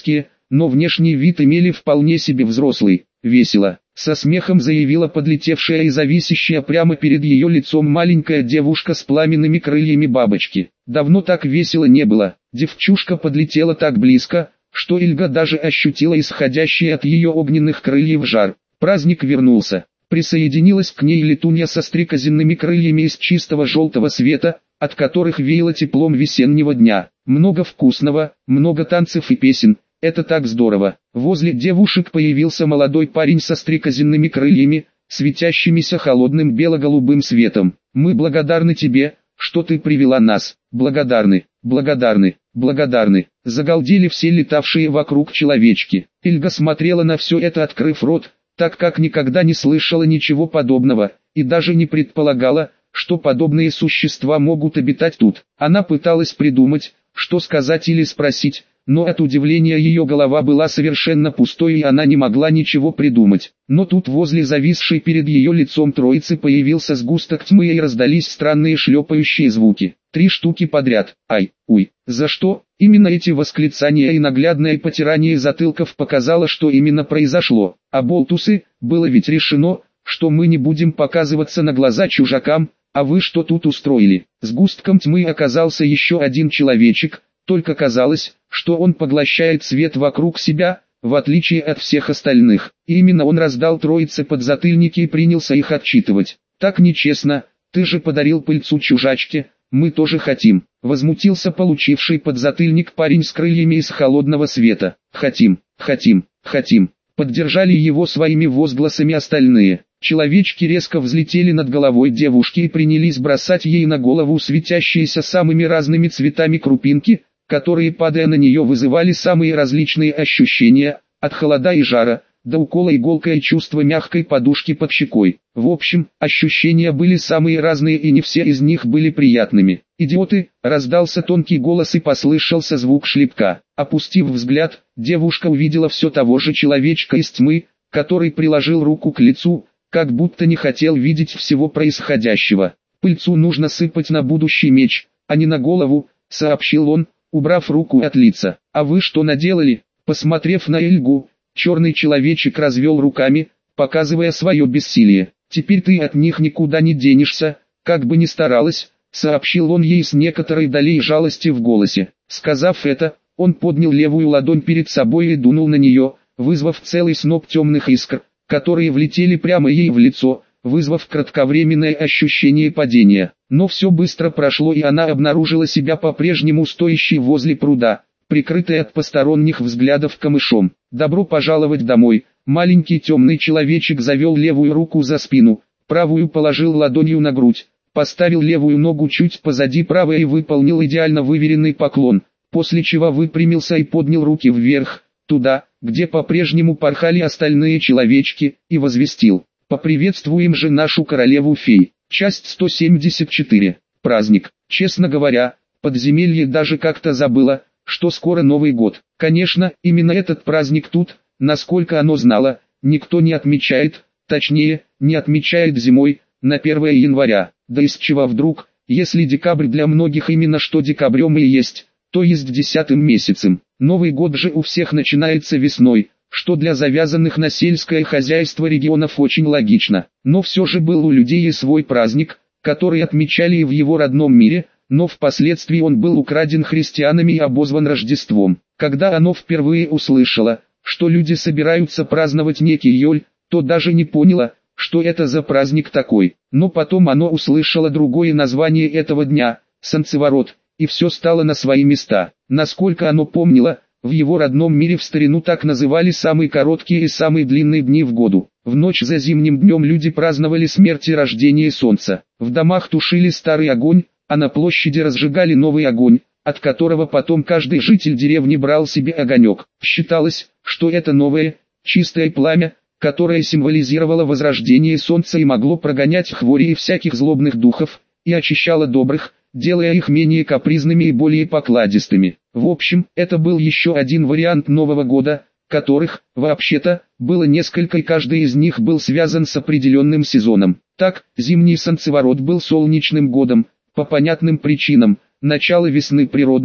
но внешний вид имели вполне себе взрослый. Весело, со смехом заявила подлетевшая и зависящая прямо перед ее лицом маленькая девушка с пламенными крыльями бабочки. Давно так весело не было. Девчушка подлетела так близко, что Эльга даже ощутила исходящий от ее огненных крыльев жар. Праздник вернулся. Присоединилась к ней летунья со стрекозинными крыльями из чистого желтого света, от которых веяло теплом весеннего дня. Много вкусного, много танцев и песен. Это так здорово. Возле девушек появился молодой парень со стрекозинными крыльями, светящимися холодным бело-голубым светом. «Мы благодарны тебе, что ты привела нас. Благодарны, благодарны, благодарны». Загалдели все летавшие вокруг человечки. Эльга смотрела на все это, открыв рот, так как никогда не слышала ничего подобного, и даже не предполагала, что подобные существа могут обитать тут. Она пыталась придумать, что сказать или спросить, но от удивления ее голова была совершенно пустой и она не могла ничего придумать. Но тут возле зависшей перед ее лицом троицы появился сгусток тьмы и раздались странные шлепающие звуки. Три штуки подряд. Ай, уй, за что? Именно эти восклицания и наглядное потирание затылков показало, что именно произошло. А болтусы, было ведь решено, что мы не будем показываться на глаза чужакам, а вы что тут устроили? Сгустком тьмы оказался еще один человечек, только казалось, что он поглощает свет вокруг себя, в отличие от всех остальных. И именно он раздал троице подзатыльники и принялся их отчитывать. «Так нечестно, ты же подарил пыльцу чужачке, мы тоже хотим», — возмутился получивший подзатыльник парень с крыльями из холодного света. «Хотим, хотим, хотим», — поддержали его своими возгласами остальные. Человечки резко взлетели над головой девушки и принялись бросать ей на голову светящиеся самыми разными цветами крупинки, которые, падая на нее, вызывали самые различные ощущения, от холода и жара, до укола иголкой и чувства мягкой подушки под щекой. В общем, ощущения были самые разные и не все из них были приятными. «Идиоты!» — раздался тонкий голос и послышался звук шлепка. Опустив взгляд, девушка увидела все того же человечка из тьмы, который приложил руку к лицу, как будто не хотел видеть всего происходящего. «Пыльцу нужно сыпать на будущий меч, а не на голову», — сообщил он, убрав руку от лица. «А вы что наделали?» Посмотрев на Эльгу, черный человечек развел руками, показывая свое бессилие. «Теперь ты от них никуда не денешься, как бы ни старалась», — сообщил он ей с некоторой долей жалости в голосе. Сказав это, он поднял левую ладонь перед собой и дунул на нее, вызвав целый сноп темных искр, которые влетели прямо ей в лицо, вызвав кратковременное ощущение падения. Но все быстро прошло и она обнаружила себя по-прежнему стоящей возле пруда, прикрытой от посторонних взглядов камышом. «Добро пожаловать домой!» Маленький темный человечек завел левую руку за спину, правую положил ладонью на грудь, поставил левую ногу чуть позади правой и выполнил идеально выверенный поклон, после чего выпрямился и поднял руки вверх, туда, где по-прежнему порхали остальные человечки, и возвестил: «Поприветствуем же нашу королеву-фей». Часть сто семьдесят четыре. Праздник. Честно говоря, подземелье даже как-то забыло, что скоро Новый год. Конечно, именно этот праздник тут, насколько оно знало, никто не отмечает, точнее, не отмечает зимой, на первое января. Да из чего вдруг, если декабрь для многих именно что декабрем и есть, то есть десятым месяцем. Новый год же у всех начинается весной, что для завязанных на сельское хозяйство регионов очень логично. Но все же был у людей и свой праздник, который отмечали и в его родном мире, но впоследствии он был украден христианами и обозван Рождеством. Когда оно впервые услышало, что люди собираются праздновать некий Йоль, то даже не поняло, что это за праздник такой. Но потом оно услышало другое название этого дня – Солнцеворот, и все стало на свои места. Насколько оно помнило, в его родном мире в старину так называли самые короткие и самые длинные дни в году. В ночь за зимним днем люди праздновали смерть и рождение солнца. В домах тушили старый огонь, а на площади разжигали новый огонь, от которого потом каждый житель деревни брал себе огонек. Считалось, что это новое, чистое пламя, которое символизировало возрождение солнца и могло прогонять хвори и всяких злобных духов, и очищало добрых, делая их менее капризными и более покладистыми. В общем, это был еще один вариант Нового года, которых, вообще-то, было несколько и каждый из них был связан с определенным сезоном. Так, зимний Солнцеворот был солнечным годом, по понятным причинам, начало весны природным,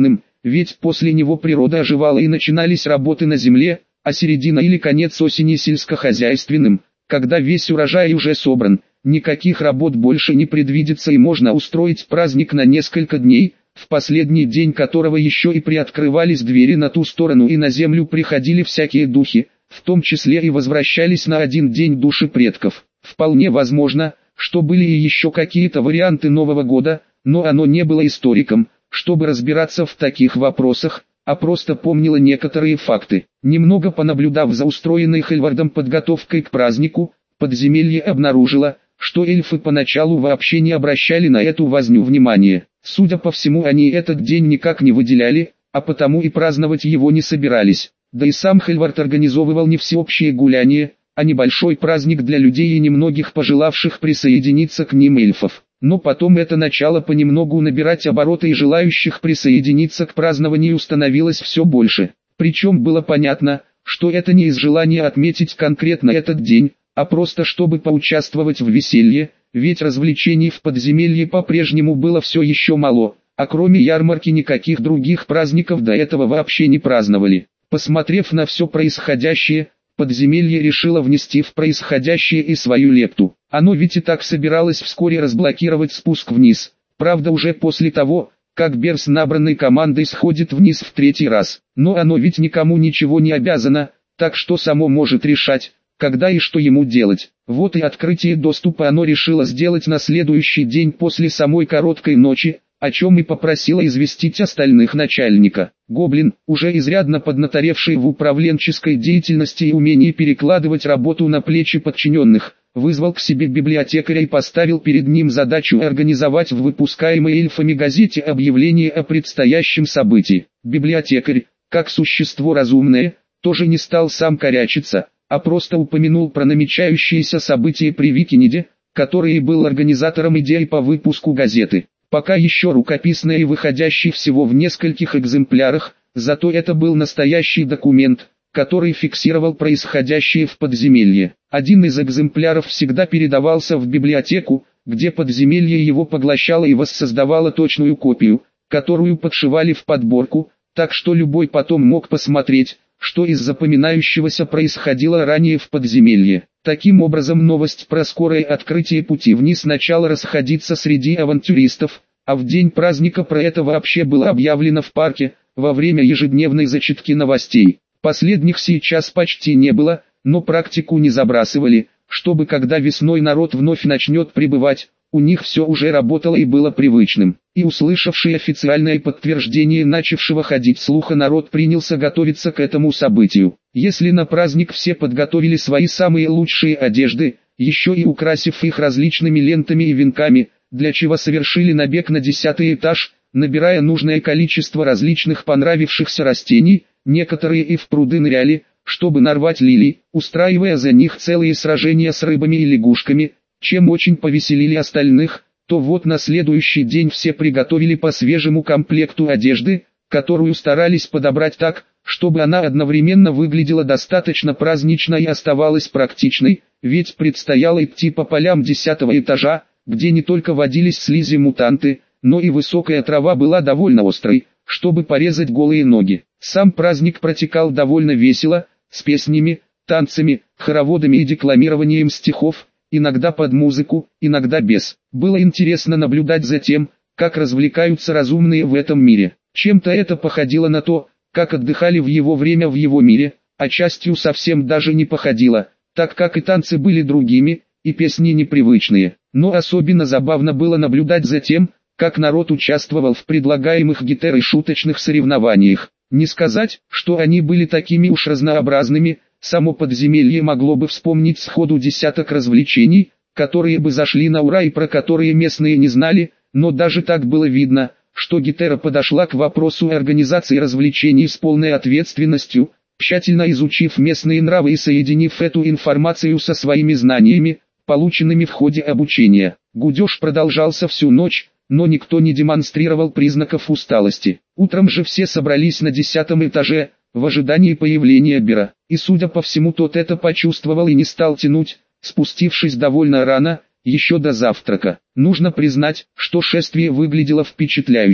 ведь после него природа оживала и начинались работы на земле, а середина или конец осени сельскохозяйственным, когда весь урожай уже собран, никаких работ больше не предвидится и можно устроить праздник на несколько дней, в последний день которого еще и приоткрывались двери на ту сторону и на землю приходили всякие духи, в том числе и возвращались на один день души предков. Вполне возможно, что были и еще какие-то варианты Нового года, но оно не было историком, чтобы разбираться в таких вопросах, а просто помнило некоторые факты. Немного понаблюдав за устроенной Хельвардом подготовкой к празднику, подземелье обнаружило, что эльфы поначалу вообще не обращали на эту возню внимания. Судя по всему, они этот день никак не выделяли, а потому и праздновать его не собирались. Да и сам Хельвард организовывал не всеобщее гуляние, а небольшой праздник для людей и немногих пожелавших присоединиться к ним эльфов. Но потом это начало понемногу набирать обороты и желающих присоединиться к празднованию становилось все больше. Причем было понятно, что это не из желания отметить конкретно этот день, а просто чтобы поучаствовать в веселье, ведь развлечений в подземелье по-прежнему было все еще мало, а кроме ярмарки никаких других праздников до этого вообще не праздновали. Посмотрев на все происходящее, подземелье решило внести в происходящее и свою лепту. Оно ведь и так собиралось вскоре разблокировать спуск вниз, правда уже после того, как Бер с набранной командой сходит вниз в третий раз. Но оно ведь никому ничего не обязано, так что само может решать, когда и что ему делать. Вот и открытие доступа оно решило сделать на следующий день после самой короткой ночи, о чем и попросила известить остальных начальника. Гоблин, уже изрядно поднаторевший в управленческой деятельности и умении перекладывать работу на плечи подчиненных, вызвал к себе библиотекаря и поставил перед ним задачу организовать в выпускаемой эльфами газете объявление о предстоящем событии. Библиотекарь, как существо разумное, тоже не стал сам корячиться, а просто упомянул про намечающиеся события при Викинеде, который и был организатором идеи по выпуску газеты. Пока еще рукописная и выходящий всего в нескольких экземплярах, зато это был настоящий документ, который фиксировал происходящее в подземелье. Один из экземпляров всегда передавался в библиотеку, где подземелье его поглощало и воссоздавало точную копию, которую подшивали в подборку, так что любой потом мог посмотреть, что из запоминающегося происходило ранее в подземелье. Таким образом, новость про скорое открытие пути вниз начала расходиться среди авантюристов, а в день праздника про это вообще было объявлено в парке, во время ежедневной зачитки новостей. Последних сейчас почти не было, но практику не забрасывали, чтобы когда весной народ вновь начнет прибывать, у них все уже работало и было привычным. И услышавший официальное подтверждение начавшего ходить слуха народ принялся готовиться к этому событию. Если на праздник все подготовили свои самые лучшие одежды, еще и украсив их различными лентами и венками, для чего совершили набег на десятый этаж, набирая нужное количество различных понравившихся растений, некоторые и в пруды ныряли, чтобы нарвать лилий, устраивая за них целые сражения с рыбами и лягушками, чем очень повеселили остальных, то вот на следующий день все приготовили по свежему комплекту одежды, которую старались подобрать так, чтобы она одновременно выглядела достаточно празднично и оставалась практичной, ведь предстояло идти по полям десятого этажа, где не только водились слизи-мутанты, но и высокая трава была довольно острой, чтобы порезать голые ноги. Сам праздник протекал довольно весело, с песнями, танцами, хороводами и декламированием стихов, иногда под музыку, иногда без. Было интересно наблюдать за тем, как развлекаются разумные в этом мире. Чем-то это походило на то, как отдыхали в его время в его мире, а частью совсем даже не походило, так как и танцы были другими, и песни непривычные. Но особенно забавно было наблюдать за тем, как народ участвовал в предлагаемых гитар и шуточных соревнованиях. Не сказать, что они были такими уж разнообразными, само подземелье могло бы вспомнить сходу десяток развлечений, которые бы зашли на ура и про которые местные не знали, но даже так было видно, что гитара подошла к вопросу организации развлечений с полной ответственностью, тщательно изучив местные нравы и соединив эту информацию со своими знаниями, полученными в ходе обучения. Гудеж продолжался всю ночь, но никто не демонстрировал признаков усталости. Утром же все собрались на десятом этаже, в ожидании появления Бера, и судя по всему тот это почувствовал и не стал тянуть, спустившись довольно рано, еще до завтрака. Нужно признать, что шествие выглядело впечатляюще.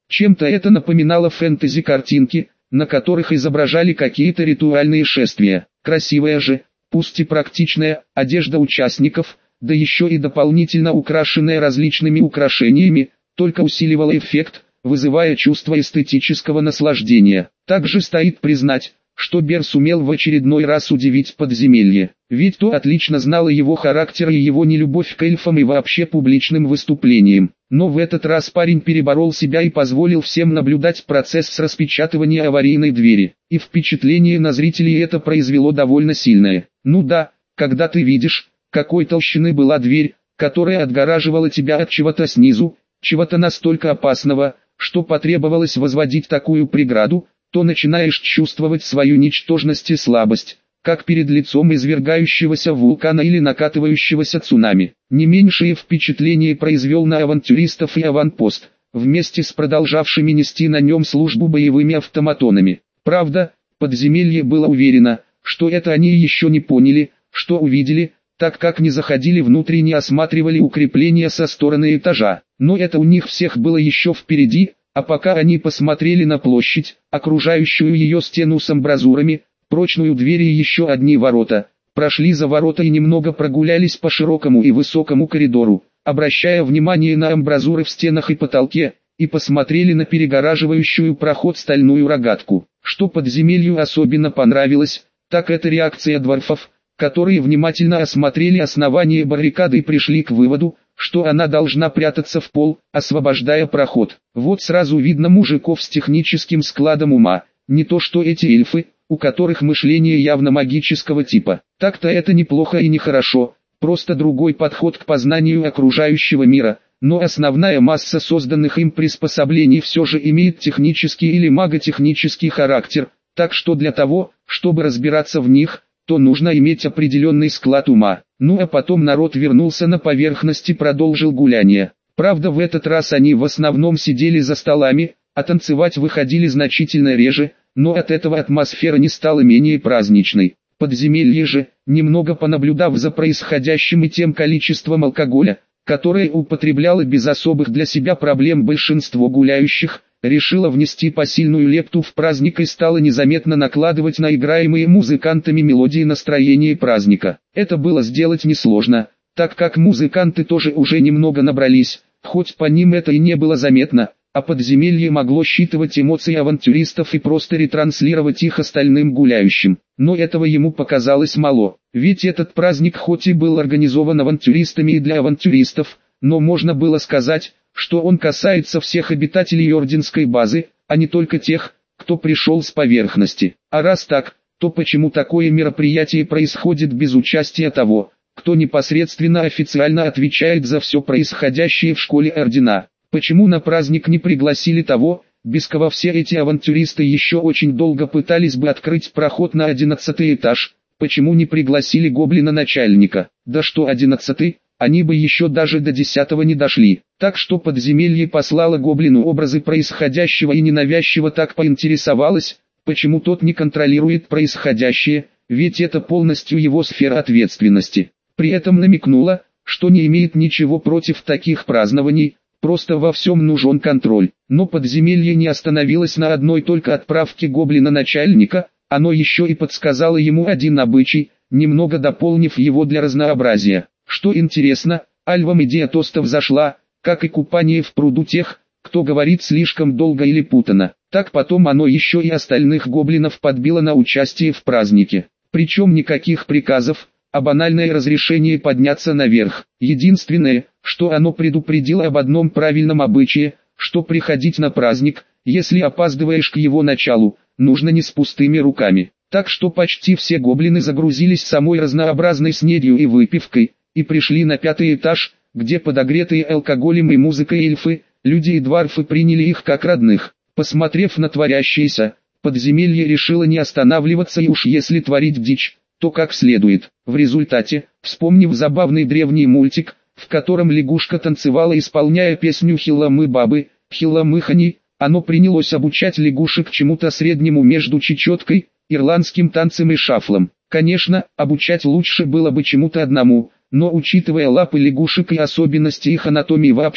Чем-то это напоминало фэнтези-картинки, на которых изображали какие-то ритуальные шествия. Красивая же, пусть и практичная, одежда участников, да еще и дополнительно украшенная различными украшениями, только усиливала эффект, вызывая чувство эстетического наслаждения. Также стоит признать, что Бер сумел в очередной раз удивить подземелье, ведь то отлично знало его характер и его нелюбовь к эльфам и вообще публичным выступлениям. Но в этот раз парень переборол себя и позволил всем наблюдать процесс с распечатывания аварийной двери. И впечатление на зрителей это произвело довольно сильное. Ну да, когда ты видишь, какой толщины была дверь, которая отгораживала тебя от чего-то снизу, чего-то настолько опасного, что потребовалось возводить такую преграду, то начинаешь чувствовать свою ничтожность и слабость, как перед лицом извергающегося вулкана или накатывающегося цунами. Не меньшее впечатление произвел на авантюристов и аванпост, вместе с продолжавшими нести на нем службу боевыми автоматонами. Правда, подземелье было уверено, что это они еще не поняли, что увидели, так как не заходили внутрь и не осматривали укрепления со стороны этажа. Но это у них всех было еще впереди. А пока они посмотрели на площадь, окружающую ее стену с амбразурами, прочную дверь и еще одни ворота, прошли за ворота и немного прогулялись по широкому и высокому коридору, обращая внимание на амбразуры в стенах и потолке, и посмотрели на перегораживающую проход стальную рогатку. Что подземелью особенно понравилось, так это реакция дворфов, которые внимательно осмотрели основание баррикады и пришли к выводу, что она должна прятаться в пол, освобождая проход. Вот сразу видно мужиков с техническим складом ума, не то что эти эльфы, у которых мышление явно магического типа. Так-то это неплохо и нехорошо, просто другой подход к познанию окружающего мира, но основная масса созданных им приспособлений все же имеет технический или маготехнический характер, так что для того, чтобы разбираться в них, то нужно иметь определенный склад ума. Ну а потом народ вернулся на поверхность и продолжил гуляние. Правда, в этот раз они в основном сидели за столами, а танцевать выходили значительно реже, но от этого атмосфера не стала менее праздничной. Подземелье же, немного понаблюдав за происходящим и тем количеством алкоголя, которое употребляло без особых для себя проблем большинство гуляющих, решила внести посильную лепту в праздник и стала незаметно накладывать на играемые музыкантами мелодии настроения праздника. Это было сделать несложно, так как музыканты тоже уже немного набрались, хоть по ним это и не было заметно, а подземелье могло считывать эмоции авантюристов и просто ретранслировать их остальным гуляющим. Но этого ему показалось мало, ведь этот праздник хоть и был организован авантюристами и для авантюристов, но можно было сказать, что он касается всех обитателей Орденской базы, а не только тех, кто пришел с поверхности. А раз так, то почему такое мероприятие происходит без участия того, кто непосредственно официально отвечает за все происходящее в школе Ордена? Почему на праздник не пригласили того, без кого все эти авантюристы еще очень долго пытались бы открыть проход на одиннадцатый этаж? Почему не пригласили гоблина-начальника? Да что одиннадцатый? Они бы еще даже до десятого не дошли. Так что подземелье послало гоблину образы происходящего и ненавязчиво так поинтересовалось, почему тот не контролирует происходящее, ведь это полностью его сфера ответственности. При этом намекнула, что не имеет ничего против таких празднований, просто во всем нужен контроль. Но подземелье не остановилось на одной только отправке гоблина-начальника, оно еще и подсказало ему один обычай, немного дополнив его для разнообразия. Что интересно, альвам идея тостов зашла, как и купание в пруду тех, кто говорит слишком долго или путано. Так потом оно еще и остальных гоблинов подбило на участие в празднике. Причем никаких приказов, а банальное разрешение подняться наверх. Единственное, что оно предупредило об одном правильном обычае, что приходить на праздник, если опаздываешь к его началу, нужно не с пустыми руками. Так что почти все гоблины загрузились самой разнообразной снедью и выпивкой, и пришли на пятый этаж, где подогретые алкоголем и музыкой эльфы, люди и дварфы приняли их как родных. Посмотрев на творящееся, подземелье решило не останавливаться и уж если творить дичь, то как следует. В результате, вспомнив забавный древний мультик, в котором лягушка танцевала, исполняя песню «Хилламы-бабы», «Хилламы-хани», оно принялось обучать лягушек чему-то среднему между чечеткой, ирландским танцем и шафлом. Конечно, обучать лучше было бы чему-то одному, но учитывая лапы лягушек и особенности их анатомии вообще,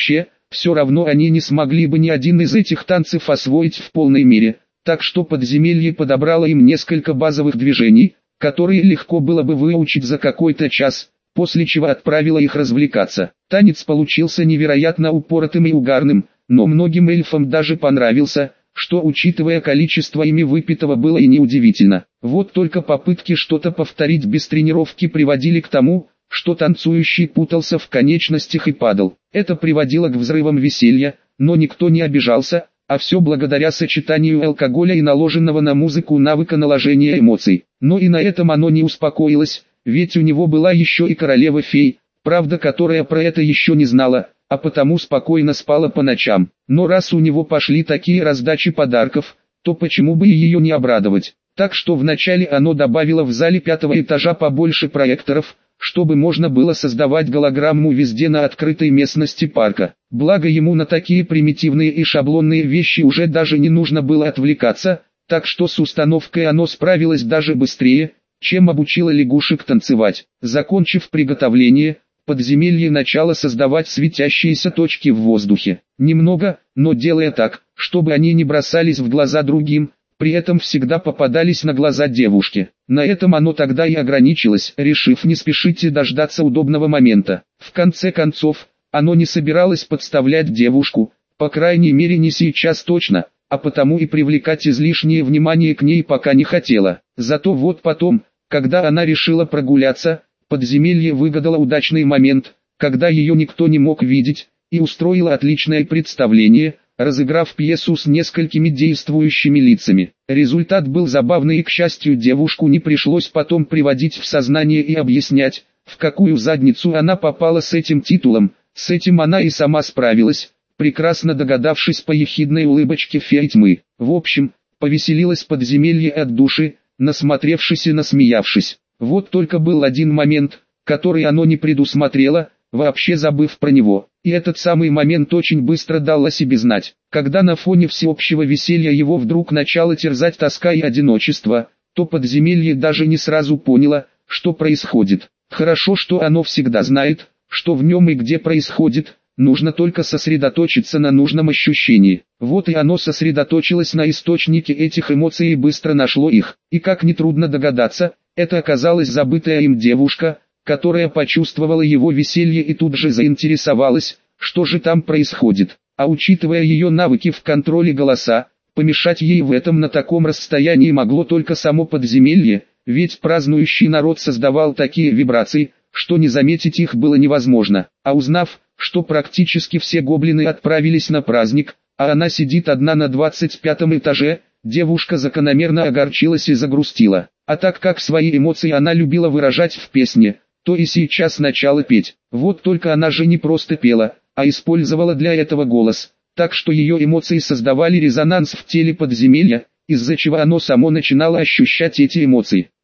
все равно они не смогли бы ни один из этих танцев освоить в полной мере, так что подземелье подобрало им несколько базовых движений, которые легко было бы выучить за какой-то час, после чего отправило их развлекаться. Танец получился невероятно упоротым и угарным, но многим эльфам даже понравился, что, учитывая количество ими выпитого, было и неудивительно. Вот только попытки что-то повторить без тренировки приводили к тому, что танцующий путался в конечностях и падал. Это приводило к взрывам веселья, но никто не обижался, а все благодаря сочетанию алкоголя и наложенного на музыку навыка наложения эмоций. Но и на этом оно не успокоилось, ведь у него была еще и королева-фей, правда, которая про это еще не знала, а потому спокойно спала по ночам. Но раз у него пошли такие раздачи подарков, то почему бы и ее не обрадовать? Так что вначале оно добавило в зале пятого этажа побольше проекторов, чтобы можно было создавать голограмму везде на открытой местности парка. Благо ему на такие примитивные и шаблонные вещи уже даже не нужно было отвлекаться, так что с установкой оно справилось даже быстрее, чем обучило лягушек танцевать. Закончив приготовление, подземелье начало создавать светящиеся точки в воздухе. Немного, но делая так, чтобы они не бросались в глаза другим, при этом всегда попадались на глаза девушке. На этом оно тогда и ограничилось, решив не спешить и дождаться удобного момента. В конце концов, оно не собиралось подставлять девушку, по крайней мере не сейчас точно, а потому и привлекать излишнее внимание к ней пока не хотело. Зато вот потом, когда она решила прогуляться, подземелье выгадало удачный момент, когда ее никто не мог видеть, и устроило отличное представление, разыграв пьесу с несколькими действующими лицами. Результат был забавный и, к счастью, девушку не пришлось потом приводить в сознание и объяснять, в какую задницу она попала с этим титулом. С этим она и сама справилась, прекрасно догадавшись по ехидной улыбочке феи тьмы. В общем, повеселилась подземелье от души, насмотревшись и насмеявшись. Вот только был один момент, который оно не предусмотрело, вообще забыв про него. И этот самый момент очень быстро дал о себе знать. Когда на фоне всеобщего веселья его вдруг начало терзать тоска и одиночество, то подземелье даже не сразу поняло, что происходит. Хорошо, что оно всегда знает, что в нем и где происходит, нужно только сосредоточиться на нужном ощущении. Вот и оно сосредоточилось на источнике этих эмоций и быстро нашло их. И как нетрудно догадаться, это оказалась забытая им девушка, которая почувствовала его веселье и тут же заинтересовалась, что же там происходит. А учитывая ее навыки в контроле голоса, помешать ей в этом на таком расстоянии могло только само подземелье, ведь празднующий народ создавал такие вибрации, что не заметить их было невозможно. А узнав, что практически все гоблины отправились на праздник, а она сидит одна на двадцать пятом этаже, девушка закономерно огорчилась и загрустила. А так как свои эмоции она любила выражать в песне, то и сейчас начала петь. Вот только она же не просто пела, а использовала для этого голос, так что ее эмоции создавали резонанс в теле подземелья, из-за чего оно само начинало ощущать эти эмоции.